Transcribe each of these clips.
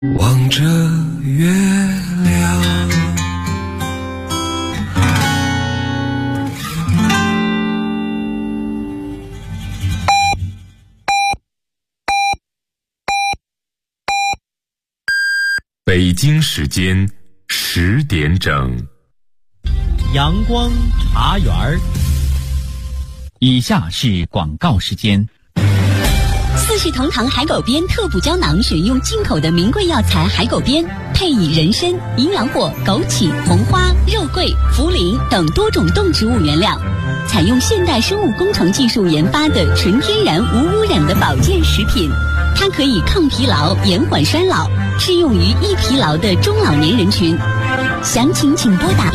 望着月亮， 北京时间10点整， 阳光茶园儿。以下是广告时间。 四世同堂海狗鞭特补胶囊选用进口的名贵药材海狗鞭，配以人参、营养果、枸杞、红花、肉桂、茯苓等多种动植物原料，采用现代生物工程技术研发的纯天然无污染的保健食品。它可以抗疲劳、延缓衰老，适用于易疲劳的中老年人群。详情请拨打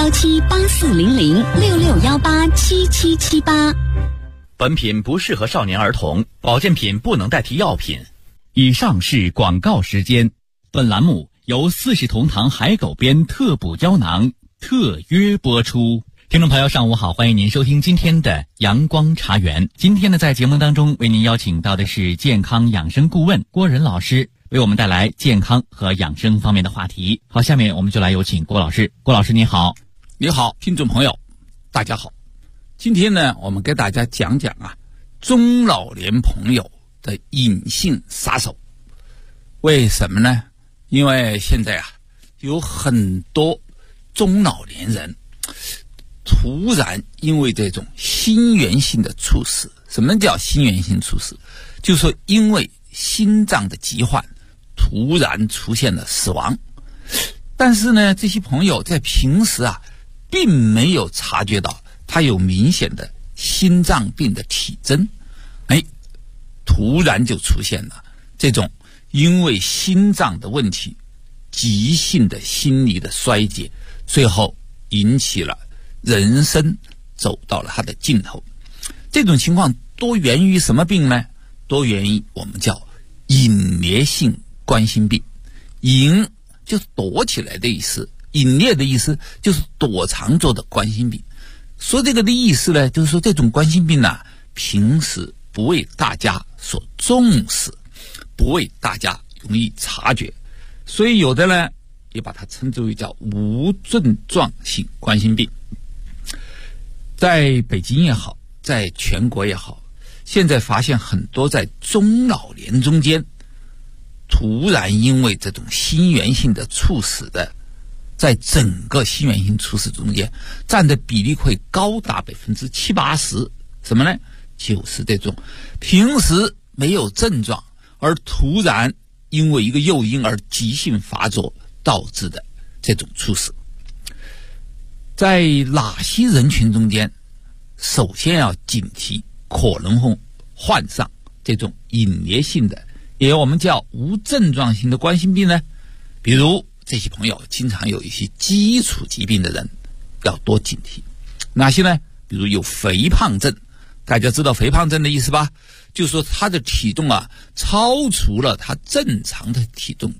6617840066187778。 本品不适合少年儿童，保健品不能代替药品。以上是广告时间。本栏目由四世同堂海狗鞭特补胶囊特约播出。听众朋友上午好，欢迎您收听今天的阳光茶园。今天呢，在节目当中为您邀请到的是健康养生顾问郭仁老师，为我们带来健康和养生方面的话题。好，下面我们就来有请郭老师。郭老师您好。 你好，听众朋友大家好。今天呢，我们给大家讲讲中老年朋友的隐性杀手。为什么呢？因为现在有很多中老年人突然因为这种心源性的猝死。什么叫心源性猝死？就是说因为心脏的疾患突然出现了死亡。但是呢，这些朋友在平时并没有察觉到他有明显的心脏病的体征，突然就出现了这种因为心脏的问题急性的心理的衰竭，最后引起了人生走到了他的尽头。这种情况多源于什么病呢？多源于我们叫隐烈性冠心病。隐就是躲起来的意思，隐烈的意思就是躲藏着的冠心病。说这个的意思呢，就是说这种冠心病平时不为大家所重视，不为大家容易察觉，所以有的呢也把它称之为叫无症状性冠心病。在北京也好，在全国也好，现在发现很多在中老年中间突然因为这种心源性的猝死的，在整个心源性猝死中间占的比例会高达70-80%。什么呢？就是这种平时没有症状，而突然因为一个诱因而急性发作导致的这种猝死。在哪些人群中间首先要警惕可能会患上这种隐烈性的，也我们叫无症状性的冠心病呢？比如这些朋友经常有一些基础疾病的人要多警惕。哪些呢？比如有肥胖症。大家知道肥胖症的意思吧？就是说他的体重超出了他正常的体重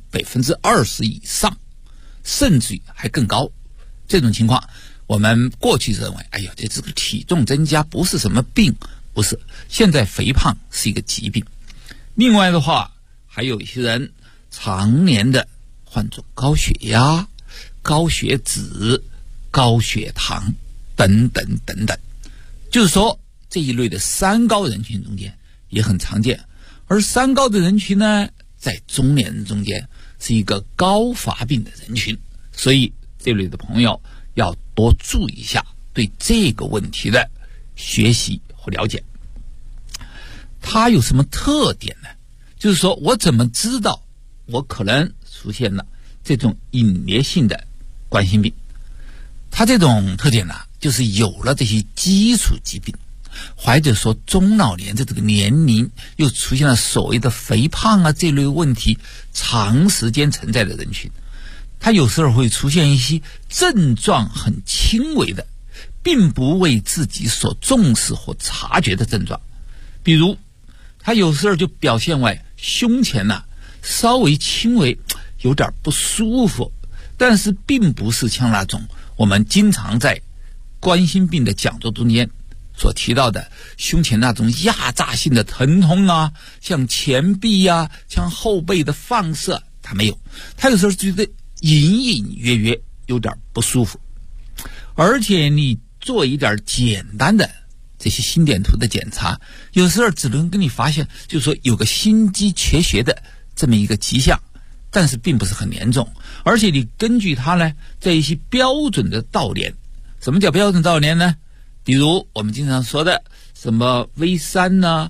20%以上，甚至于还更高。这种情况我们过去认为这个体重增加不是什么病，不是，现在肥胖是一个疾病。另外的话，还有一些人常年的患者高血压、高血脂、高血糖等等等等，就是说这一类的三高人群中间也很常见。而三高的人群呢，在中年人中间是一个高发病的人群，所以这类的朋友要多注意一下对这个问题的学习和了解。它有什么特点呢？就是说我怎么知道我可能出现了这种隐烈性的冠心病？它这种特点就是有了这些基础疾病，或者说中老年的这个年龄又出现了所谓的肥胖这类问题长时间存在的人群，他有时候会出现一些症状很轻微的，并不为自己所重视或察觉的症状。比如他有时候就表现为胸前稍微轻微有点不舒服，但是并不是像那种我们经常在冠心病的讲座中间所提到的胸前那种压榨性的疼痛像前臂像后背的放射他没有，他有时候觉得隐隐约约有点不舒服，而且你做一点简单的这些心电图的检查，有时候只能给你发现就是说有个心肌缺血的这么一个迹象，但是并不是很严重，而且你根据它呢，在一些标准的道联。什么叫标准道联呢？比如我们经常说的什么 V3 啊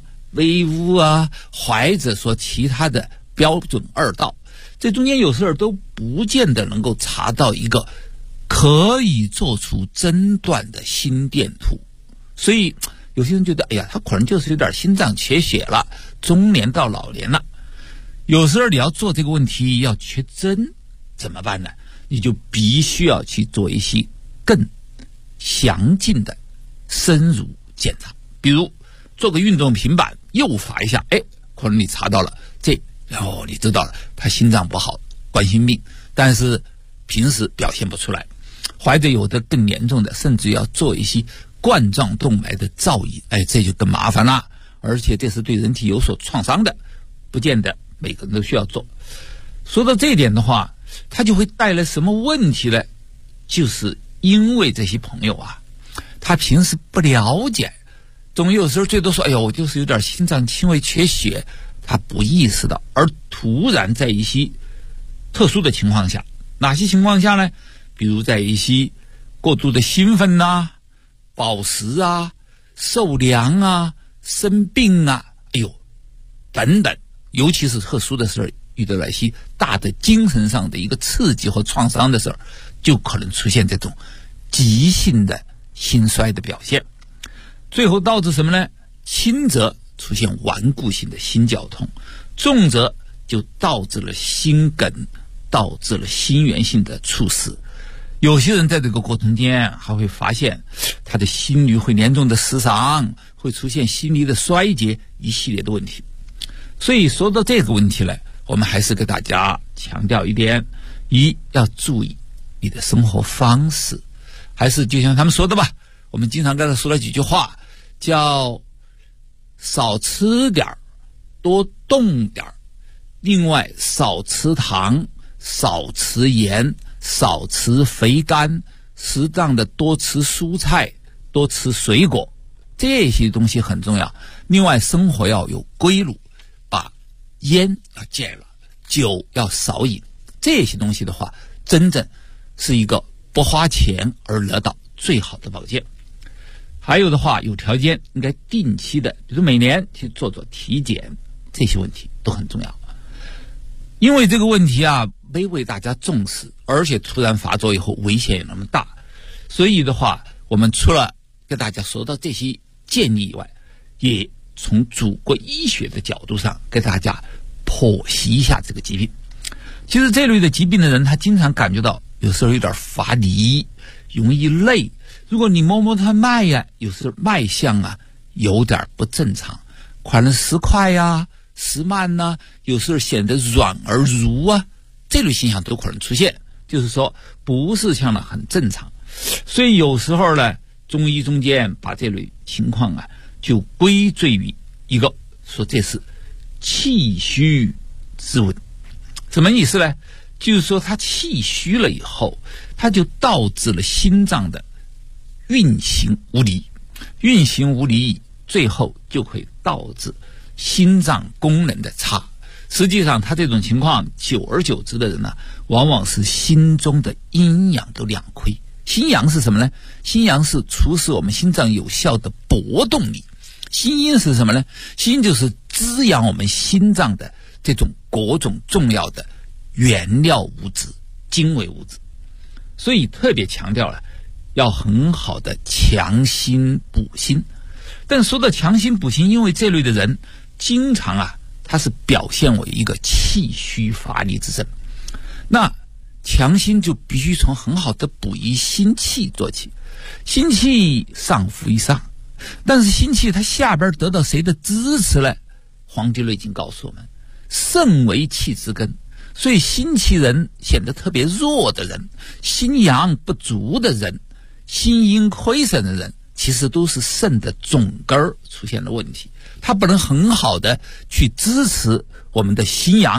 V5 啊，或者说其他的标准2道，这中间有时候都不见得能够查到一个可以做出诊断的心电图。所以有些人觉得哎呀，他可能就是有点心脏缺血了，中年到老年了。有时候你要做这个问题要确诊怎么办呢？你就必须要去做一些更详尽的深入检查，比如做个运动平板诱发一下，可能你查到了这，然后你知道了他心脏不好，冠心病，但是平时表现不出来，或者有的更严重的，甚至要做一些冠状动脉的造影，这就更麻烦了，而且这是对人体有所创伤的，不见得每个人都需要做。说到这一点的话，它就会带来什么问题呢？就是因为这些朋友啊，他平时不了解，总有时候最多说哎呦我就是有点心脏轻微缺血，他不意识到，而突然在一些特殊的情况下，哪些情况下呢？比如在一些过度的兴奋啊、暴食啊、受凉啊、生病啊，等等，尤其是特殊的时候，遇到了一些大的精神上的一个刺激和创伤的时候，就可能出现这种急性的心衰的表现，最后导致什么呢？轻则出现顽固性的心绞痛，重则就导致了心梗，导致了心源性的猝死。有些人在这个过程间还会发现他的心率会严重的失常，会出现心理的衰竭，一系列的问题。所以说到这个问题呢，我们还是给大家强调一点：一要注意你的生活方式，还是就像他们说的吧，我们经常跟他说了几句话，叫少吃点多动点，另外少吃糖，少吃盐，少吃肥甘，适当的多吃蔬菜，多吃水果，这些东西很重要。另外生活要有规律，把烟要戒了，酒要少饮，这些东西的话真正是一个不花钱而得到最好的保健。还有的话，有条件应该定期的，比如每年去做做体检，这些问题都很重要。因为这个问题啊没为大家重视，而且突然发作以后危险也那么大，所以的话我们除了跟大家说到这些建议以外，也从祖国医学的角度上给大家剖析一下这个疾病。其实这类的疾病的人，他经常感觉到有时候有点乏力，容易累，如果你摸摸他脉呀，有时候脉象啊有点不正常，可能时快呀、时慢呐，有时候显得软而濡啊，这类现象都可能出现，就是说不是像的很正常。所以有时候呢，中医中间把这类情况啊就归罪于一个，说这是气虚之问。什么意思呢？就是说他气虚了以后，他就导致了心脏的运行无力，运行无力最后就会导致心脏功能的差。实际上他这种情况久而久之的人呢，往往是心中的阴阳都两亏。心阳是什么呢？心阳是促使我们心脏有效的搏动力，心阴是什么呢？心阴就是滋养我们心脏的这种各种重要的原料物质、精微物质。所以特别强调了要很好的强心补心。但说到强心补心，因为这类的人经常啊他是表现为一个气虚乏力之症，那强心就必须从很好的补益心气做起。心气上浮于上，但是心气它下边得到谁的支持呢？黄帝内经告诉我们，肾为气之根。所以心气人显得特别弱的人，心阳不足的人，心阴亏损的人，其实都是肾的总根出现了问题，它不能很好的去支持我们的心阳，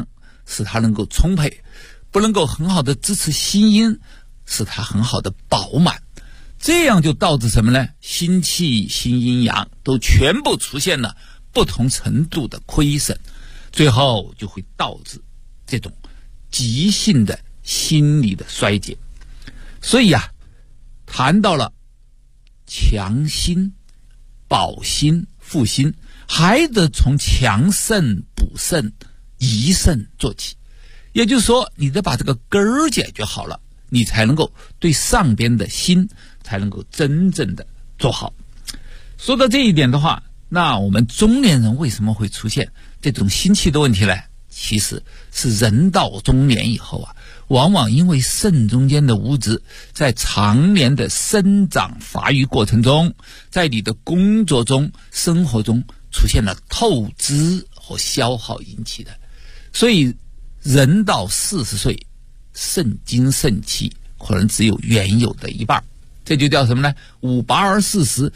使它能够充沛，不能够很好的支持心阴，使它很好的饱满。这样就导致什么呢？心气、心阴阳都全部出现了不同程度的亏损，最后就会导致这种急性的心理的衰竭。所以谈到了强心、保心、复心，还得从强肾、补肾、益肾做起。也就是说，你得把这个根儿解决好了，你才能够对上边的心才能够真正的做好。说到这一点的话，那我们中年人为什么会出现这种心气的问题呢？其实是人到中年以后往往因为肾中间的物质在常年的生长发育过程中，在你的工作中、生活中出现了透支和消耗引起的。所以人到40岁，肾精肾气可能只有原有的一半，这就叫什么呢？58而40，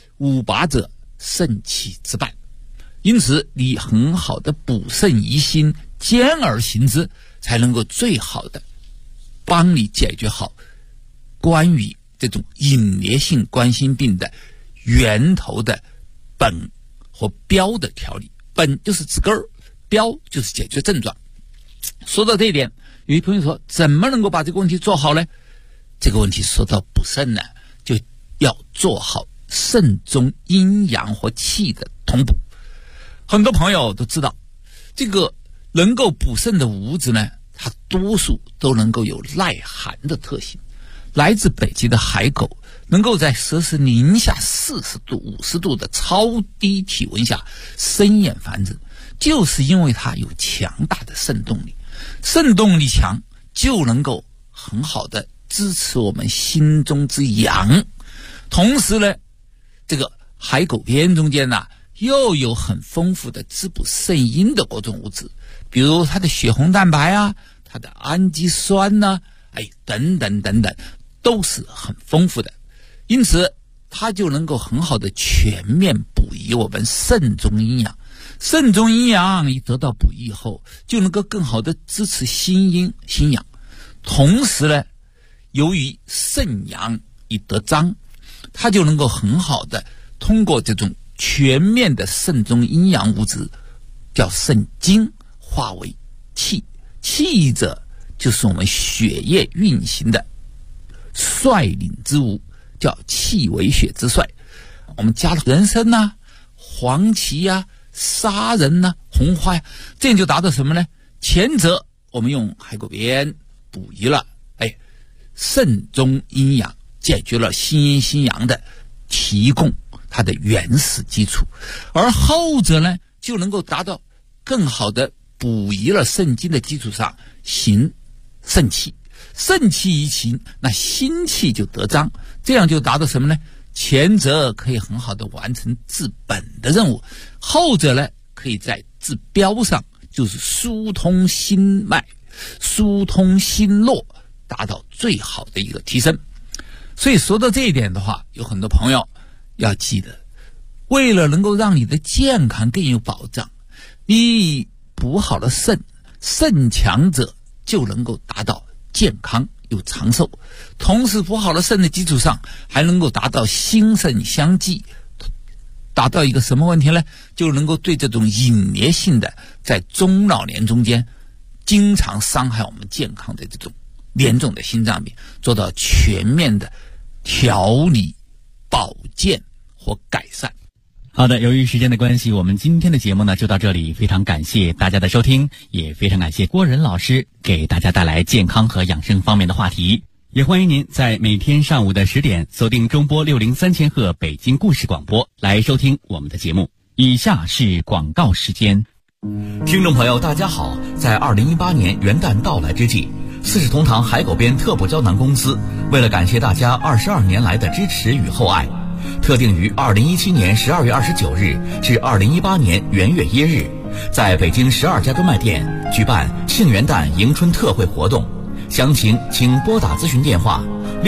58者肾气之半。因此你很好的补肾益心，兼而行之，才能够最好的帮你解决好关于这种隐烈性冠心病的源头的本和标的调理。本就是治根儿，标就是解决症状。说到这一点，有一朋友说怎么能够把这个问题做好呢？这个问题说到补肾呢，就要做好肾中阴阳和气的同补。很多朋友都知道，这个能够补肾的物质呢，它多数都能够有耐寒的特性。来自北极的海狗能够在摄氏零下40度、50度的超低体温下生衍繁殖，就是因为它有强大的肾动力。肾动力强，就能够很好的支持我们心中之阳。同时呢，这个海狗鞭中间又有很丰富的滋补肾阴的各种物质，比如它的血红蛋白它的氨基酸等等等等，都是很丰富的。因此它就能够很好的全面补益我们肾中阴阳。肾中阴阳一得到补益后，就能够更好的支持心阴心阳。同时呢，由于肾阳一得张，它就能够很好的通过这种全面的肾中阴阳物质，叫肾精化为气。气者就是我们血液运行的率领之物，叫气为血之帅。我们加了人参黄芪砂仁红花这样就达到什么呢？前者我们用海狗鞭补益了肾中阴阳，解决了心阴心阳的提供它的原始基础，而后者呢，就能够达到更好的补益了肾精的基础上行肾气。肾气一行，那心气就得张，这样就达到什么呢？前者可以很好的完成治本的任务，后者呢，可以在治标上，就是疏通心脉、疏通心络，达到最好的一个提升。所以说到这一点的话，有很多朋友要记得，为了能够让你的健康更有保障，你补好了肾，肾强者就能够达到健康又长寿。同时补好了肾的基础上，还能够达到心肾相济，达到一个什么问题呢？就能够对这种隐烈性的在中老年中间经常伤害我们健康的这种严重的心脏病，做到全面的调理、保健或改善。 好的，由于时间的关系，我们今天的节目呢就到这里，非常感谢大家的收听，也非常感谢郭仁老师给大家带来健康和养生方面的话题。也欢迎您在每天上午的10点锁定中波603千赫北京故事广播来收听我们的节目。以下是广告时间。 听众朋友大家好，在2018年元旦到来之际，四世同堂海狗鞭特补胶囊公司为了感谢大家22年来的支持与厚爱，特定于2017年12月29日至2018年元月1日，在北京12家专卖店举办庆元旦迎春特惠活动。详情请拨打咨询电话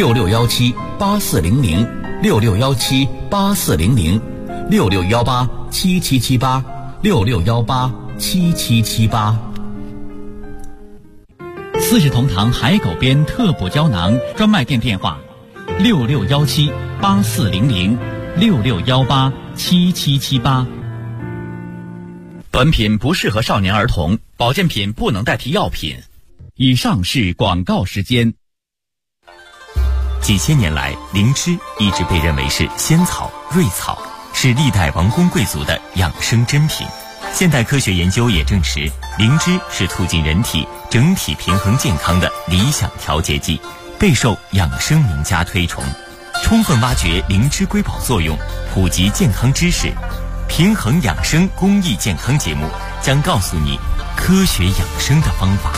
66178400 66178400 66187778 66187778。 四世同堂海狗鞭特补胶囊专卖店电话：66178400，66187778。 本品不适合少年儿童，保健品不能代替药品。 以上是广告时间。 几千年来，灵芝一直被认为是仙草、瑞草，是历代王公贵族的养生珍品。现代科学研究也证实，灵芝是促进人体整体平衡健康的理想调节剂，备受养生名家推崇。充分挖掘灵芝瑰宝作用，普及健康知识，平衡养生公益健康节目将告诉你科学养生的方法。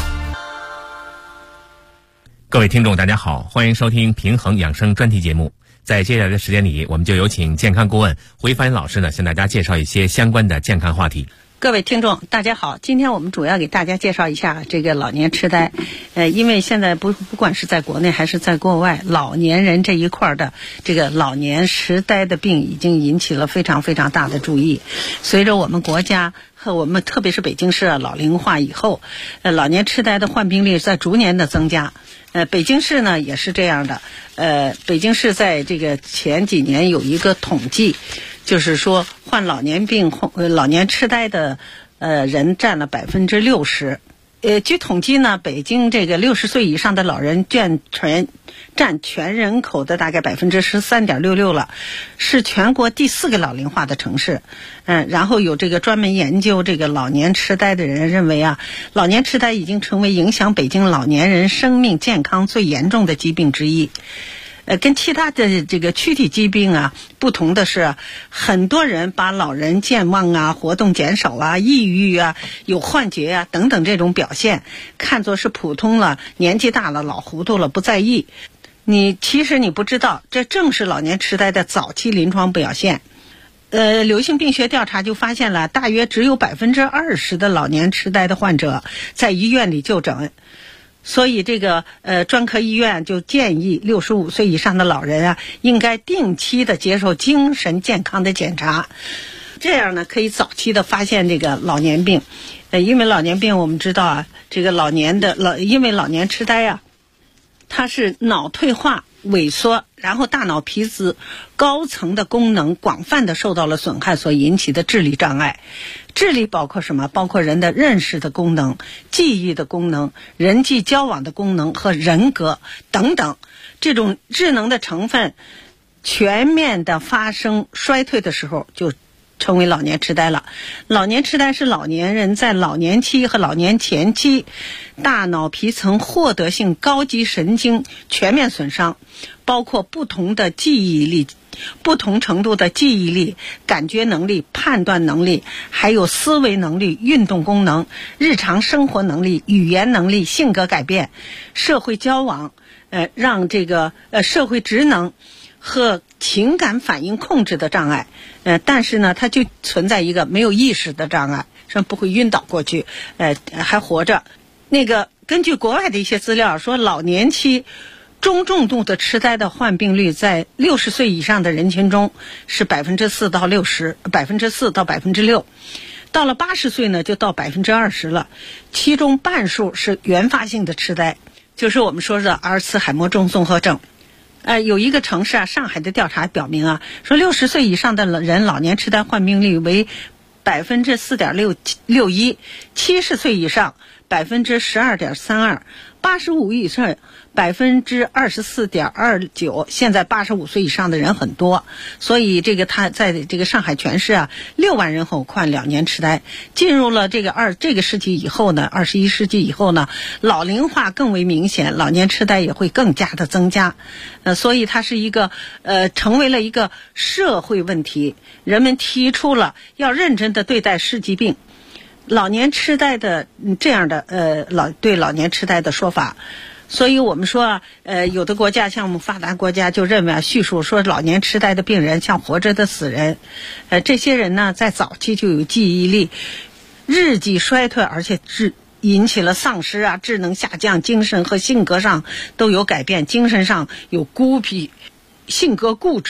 各位听众大家好，欢迎收听平衡养生专题节目。在接下来的时间里，我们就有请健康顾问胡一帆老师呢，向大家介绍一些相关的健康话题。 各位听众大家好，今天我们主要给大家介绍一下这个老年痴呆。因为现在不管是在国内还是在国外，老年人这一块的这个老年痴呆的病已经引起了非常非常大的注意。随着我们国家和我们特别是北京市老龄化以后，老年痴呆的患病率在逐年的增加。北京市呢也是这样的。北京市在这个前几年有一个统计，就是说患老年病、老年痴呆的人占了60%。据统计呢，北京这个60岁以上的老人占全人口的大概13.66%了，是全国第4个老龄化的城市。然后有这个专门研究这个老年痴呆的人认为啊，老年痴呆已经成为影响北京老年人生命健康最严重的疾病之一。跟其他的这个躯体疾病啊不同的是，很多人把老人健忘啊、活动减少啊、抑郁啊、有幻觉啊等等这种表现看作是普通了、年纪大了、老糊涂了，不在意。其实你不知道，这正是老年痴呆的早期临床表现。流行病学调查就发现了，大约只有20%的老年痴呆的患者在医院里就诊。所以这个专科医院就建议65岁以上的老人啊，应该定期的接受精神健康的检查，这样呢可以早期的发现这个老年病。因为老年病我们知道啊，这个因为老年痴呆啊，它是脑退化萎缩，然后大脑皮质高层的功能广泛的受到了损害所引起的智力障碍。智力包括什么？包括人的认识的功能、记忆的功能、人际交往的功能和人格等等。这种智能的成分全面的发生衰退的时候，就成为老年痴呆了。老年痴呆是老年人在老年期和老年前期大脑皮层获得性高级神经全面损伤，包括不同的记忆力、不同程度的记忆力、感觉能力、判断能力，还有思维能力、运动功能、日常生活能力、语言能力、性格改变、社会交往，让这个社会职能和情感反应控制的障碍。但是呢，它就存在一个没有意识的障碍，说不会晕倒过去，还活着。根据国外的一些资料说，老年期中重度的痴呆的患病率在60岁以上的人群中是4%到6%，到了80岁呢就到20%了，其中半数是原发性的痴呆，就是我们说的阿尔茨海默症综合症。有一个城市啊，上海的调查表明啊，说60岁以上的人老年痴呆患病率为4.61%，70岁以上12.32%，85以上24.29%。现在85岁以上的人很多，所以他在这个上海全市啊，6万人口患老年痴呆。进入了这个世纪以后呢，21世纪以后呢，老龄化更为明显，老年痴呆也会更加的增加。所以它是成为了一个社会问题，人们提出了要认真的对待是疾病。老年痴呆的这样的对老年痴呆的说法。所以我们说有的国家像我们发达国家就认为叙述说老年痴呆的病人像活着的死人。这些人呢在早期就有记忆力日渐衰退，而且引起了丧失啊、智能下降、精神和性格上都有改变，精神上有孤僻、性格固执、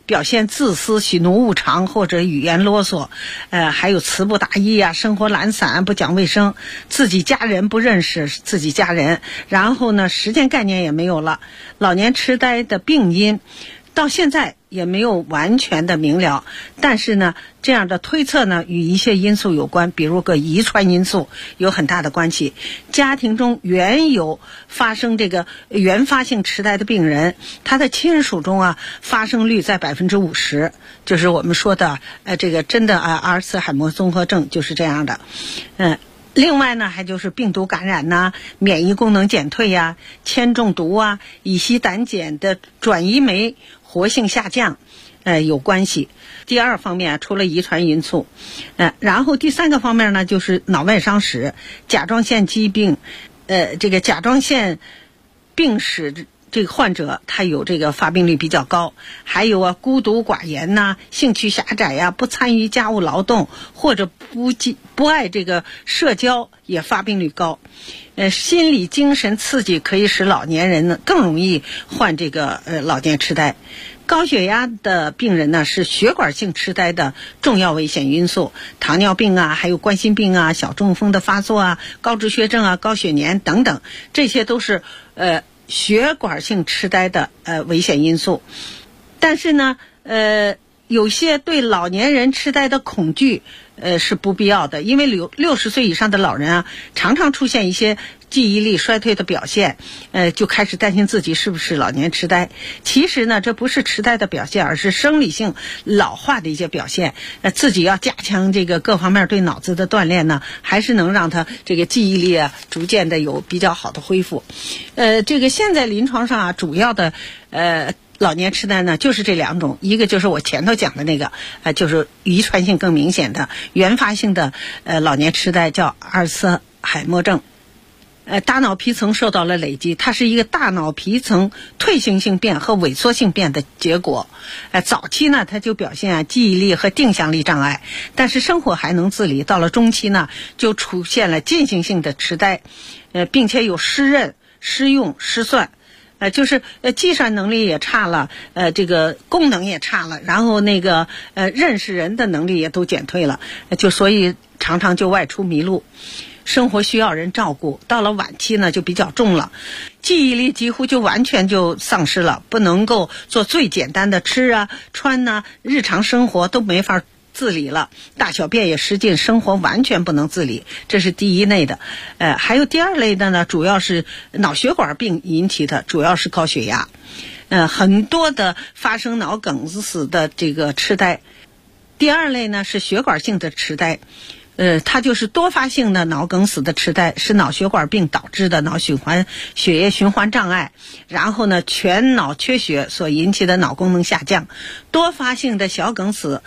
表现自私、喜怒无常或者语言啰嗦，还有词不达意啊，生活懒散、不讲卫生，自己家人不认识自己家人，然后呢，时间概念也没有了。老年痴呆的病因到现在也没有完全的明了，但是呢，这样的推测呢与一些因素有关，比如个遗传因素有很大的关系。家庭中原有发生这个原发性痴呆的病人，他的亲属中啊发生率在50%，就是我们说的这个真的阿尔茨海默综合症就是这样的。另外呢，还就是病毒感染呐、免疫功能减退呀、铅中毒啊、乙烯胆碱的转移酶活性下降，有关系。第二方面，除了遗传因素，然后第三个方面呢，就是脑外伤史、甲状腺疾病，这个甲状腺病史这个患者他有这个发病率比较高，还有啊孤独寡言呐、兴趣狭窄呀、不参与家务劳动或者不爱这个社交也发病率高。心理精神刺激可以使老年人呢更容易患这个老年痴呆。高血压的病人呢是血管性痴呆的重要危险因素，糖尿病啊，还有冠心病啊、小中风的发作啊、高脂血症啊、高血粘等等，这些都是血管性痴呆的危险因素。但是呢有些对老年人痴呆的恐惧是不必要的，因为60岁以上的老人啊常常出现一些记忆力衰退的表现，就开始担心自己是不是老年痴呆。其实呢，这不是痴呆的表现，而是生理性老化的一些表现。自己要加强这个各方面对脑子的锻炼呢，还是能让他这个记忆力啊逐渐的有比较好的恢复。这个现在临床上啊主要的老年痴呆呢就是这两种，一个就是我前头讲的那个就是遗传性更明显的原发性的老年痴呆，叫阿尔茨海默症。大脑皮层受到了累积，它是一个大脑皮层退行性变和萎缩性变的结果。早期呢它就表现记忆力和定向力障碍，但是生活还能自理。到了中期呢就出现了进行性的痴呆，并且有失认、失用、失算。就是计算能力也差了，这个功能也差了，然后那个认识人的能力也都减退了，就所以常常就外出迷路，生活需要人照顾。到了晚期呢就比较重了，记忆力几乎就完全就丧失了，不能够做最简单的吃啊穿啊，日常生活都没法自理了，大小便也失禁，生活完全不能自理，这是第一类的。还有第二类的呢，主要是脑血管病引起的，主要是高血压。很多的发生脑梗死的这个痴呆。第二类呢是血管性的痴呆，它就是多发性的脑梗死的痴呆，是脑血管病导致的脑血液循环障碍，然后呢全脑缺血所引起的脑功能下降。多发性的小梗死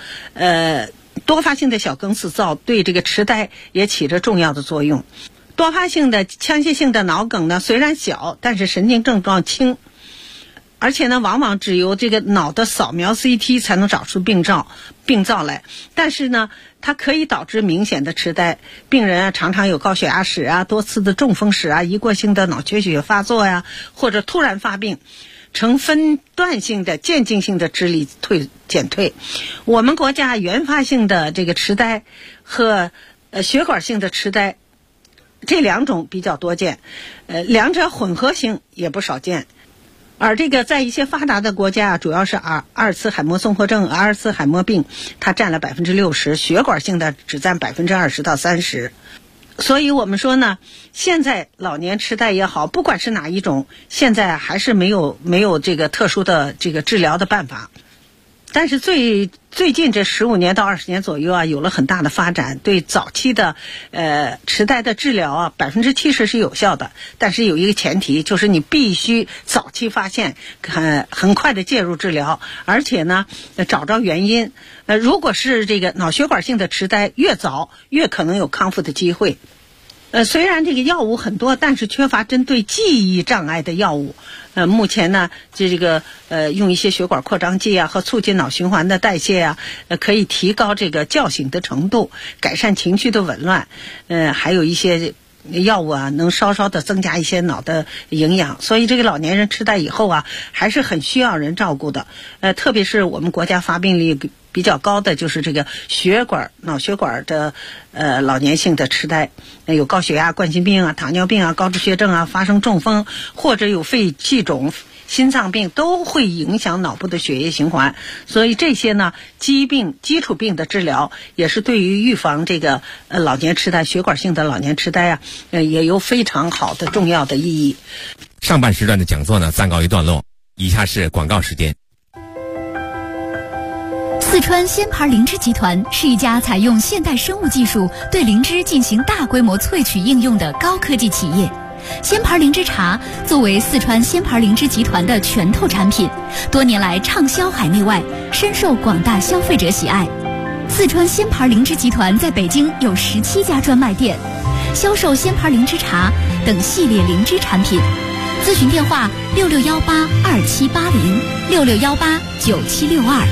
对这个痴呆也起着重要的作用。多发性的枪械性的脑梗呢虽然小，但是神经症状轻，而且呢往往只有这个脑的扫描 CT 才能找出病灶来，但是呢它可以导致明显的痴呆。病人常常有高血压史啊、多次的中风史啊、一过性的脑缺血发作呀，或者突然发病，呈分段性的渐进性的智力减退。我们国家原发性的这个痴呆和血管性的痴呆这两种比较多见，两者混合型也不少见。而这个在一些发达的国家主要是阿尔茨海默综合症、阿尔茨海默病，它占了60%，血管性的只占20%到30%。所以我们说呢，现在老年痴呆也好，不管是哪一种，现在还是没有这个特殊的这个治疗的办法。但是最近这15年到20年左右啊，有了很大的发展，对早期的痴呆的治疗啊，70%是有效的。但是有一个前提，就是你必须早期发现，很快的介入治疗，而且呢找着原因。如果是这个脑血管性的痴呆，越早越可能有康复的机会。虽然这个药物很多，但是缺乏针对记忆障碍的药物。目前呢，这个用一些血管扩张剂啊和促进脑循环的代谢啊，可以提高这个觉醒的程度，改善情绪的紊乱。还有一些药物啊，能稍稍的增加一些脑的营养，所以这个老年人痴呆以后啊，还是很需要人照顾的。特别是我们国家发病率比较高的就是这个脑血管的老年性的痴呆，有高血压、冠心病啊、糖尿病啊、高脂血症啊，发生中风或者有肺气肿、心脏病都会影响脑部的血液循环，所以这些呢基础病的治疗也是对于预防这个老年痴呆、血管性的老年痴呆啊，也有非常好的重要的意义。 上半时段的讲座呢暂告一段落，以下是广告时间。 四川鲜牌灵芝集团是一家采用现代生物技术对灵芝进行大规模萃取应用的高科技企业。鲜牌灵芝茶作为四川鲜牌灵芝集团的拳头产品，多年来畅销海内外，深受广大消费者喜爱。四川鲜牌灵芝集团在北京有17家专卖店，销售鲜牌灵芝茶等系列灵芝产品。咨询电话66182780，66189762。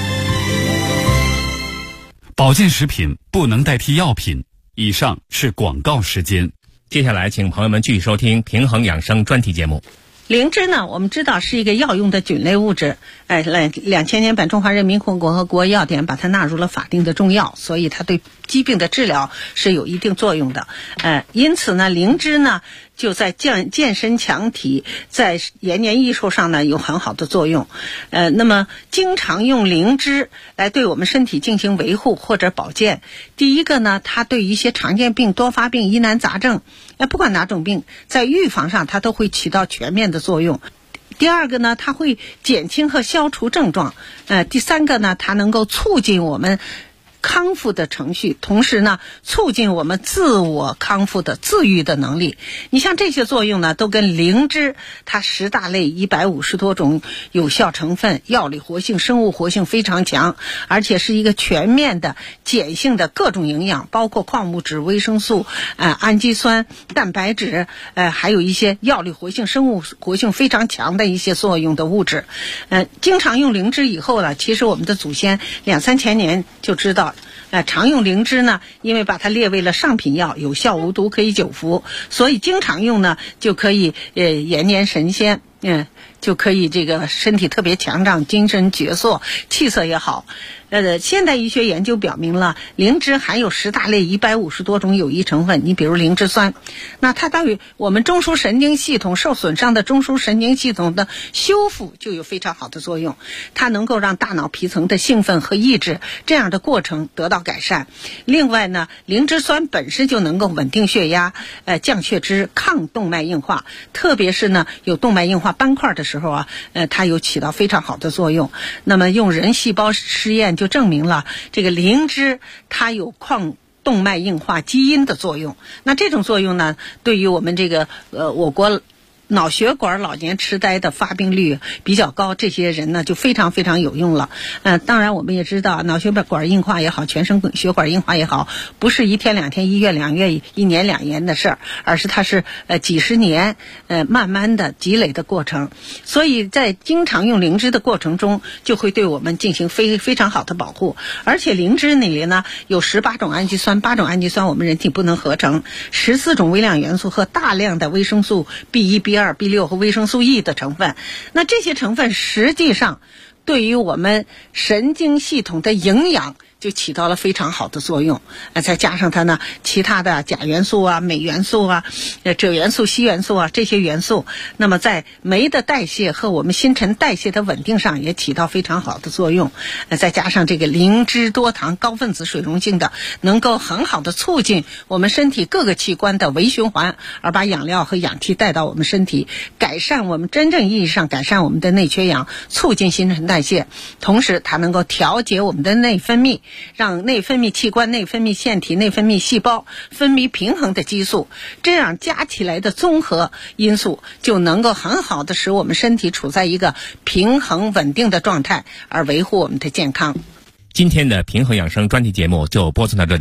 保健食品不能代替药品。以上是广告时间。 接下来请朋友们继续收听平衡养生专题节目。 灵芝呢，我们知道是一个药用的菌类物质，2000年版中华人民共和国药典把它纳入了法定的中药，所以它对疾病的治疗是有一定作用的。因此呢，灵芝呢就在健身强体，在延年益寿上呢有很好的作用。那么经常用灵芝来对我们身体进行维护或者保健。第一个呢，它对一些常见病、多发病、疑难杂症，不管哪种病，在预防上它都会起到全面的作用。第二个呢，它会减轻和消除症状。第三个呢，它能够促进我们康复的程序，同时呢促进我们自我康复的自愈的能力。你像这些作用呢，都跟灵芝它10大类150多种有效成分、药理活性、生物活性非常强，而且是一个全面的碱性的各种营养，包括矿物质、维生素、氨基酸、蛋白质，还有一些药理活性、生物活性非常强的一些作用的物质。经常用灵芝以后呢，其实我们的祖先2-3千年就知道常用灵芝呢，因为把它列为了上品药，有效无毒，可以久服，所以经常用呢就可以延年神仙，就可以这个身体特别强壮，精神矍铄，气色也好。现代医学研究表明了，灵芝含有10大类150多种有益成分。你比如灵芝酸，那它对我们中枢神经系统受损伤的中枢神经系统的修复就有非常好的作用。它能够让大脑皮层的兴奋和抑制这样的过程得到改善。另外呢，灵芝酸本身就能够稳定血压，降血脂，抗动脉硬化。特别是呢，有动脉硬化斑块的时候啊，它有起到非常好的作用。那么用人细胞实验就证明了这个灵芝它有抗动脉硬化基因的作用。那这种作用呢，对于我们这个我国脑血管老年痴呆的发病率比较高，这些人呢就非常非常有用了。当然我们也知道，脑血管硬化也好，全身血管硬化也好，不是1天2天、1月2月、1年2年的事儿，而是它是几十年慢慢的积累的过程。所以在经常用灵芝的过程中，就会对我们进行非常好的保护。而且灵芝里呢有18种氨基酸，8种氨基酸我们人体不能合成，14种微量元素和大量的维生素 B1、B2、B6 和维生素 E 的成分。那这些成分实际上对于我们神经系统的营养就起到了非常好的作用。再加上它呢其他的钾元素啊、镁元素啊、锗元素、硒元素啊，这些元素那么在酶的代谢和我们新陈代谢的稳定上也起到非常好的作用。再加上这个灵芝多糖高分子水溶性的，能够很好的促进我们身体各个器官的微循环，而把养料和氧气带到我们身体，改善我们真正意义上改善我们的内缺氧，促进新陈代谢。同时它能够调节我们的内分泌，让内分泌器官、内分泌腺体、内分泌细胞分泌平衡的激素，这样加起来的综合因素就能够很好的使我们身体处在一个平衡稳定的状态，而维护我们的健康。 今天的平衡养生专题节目就播送到这里。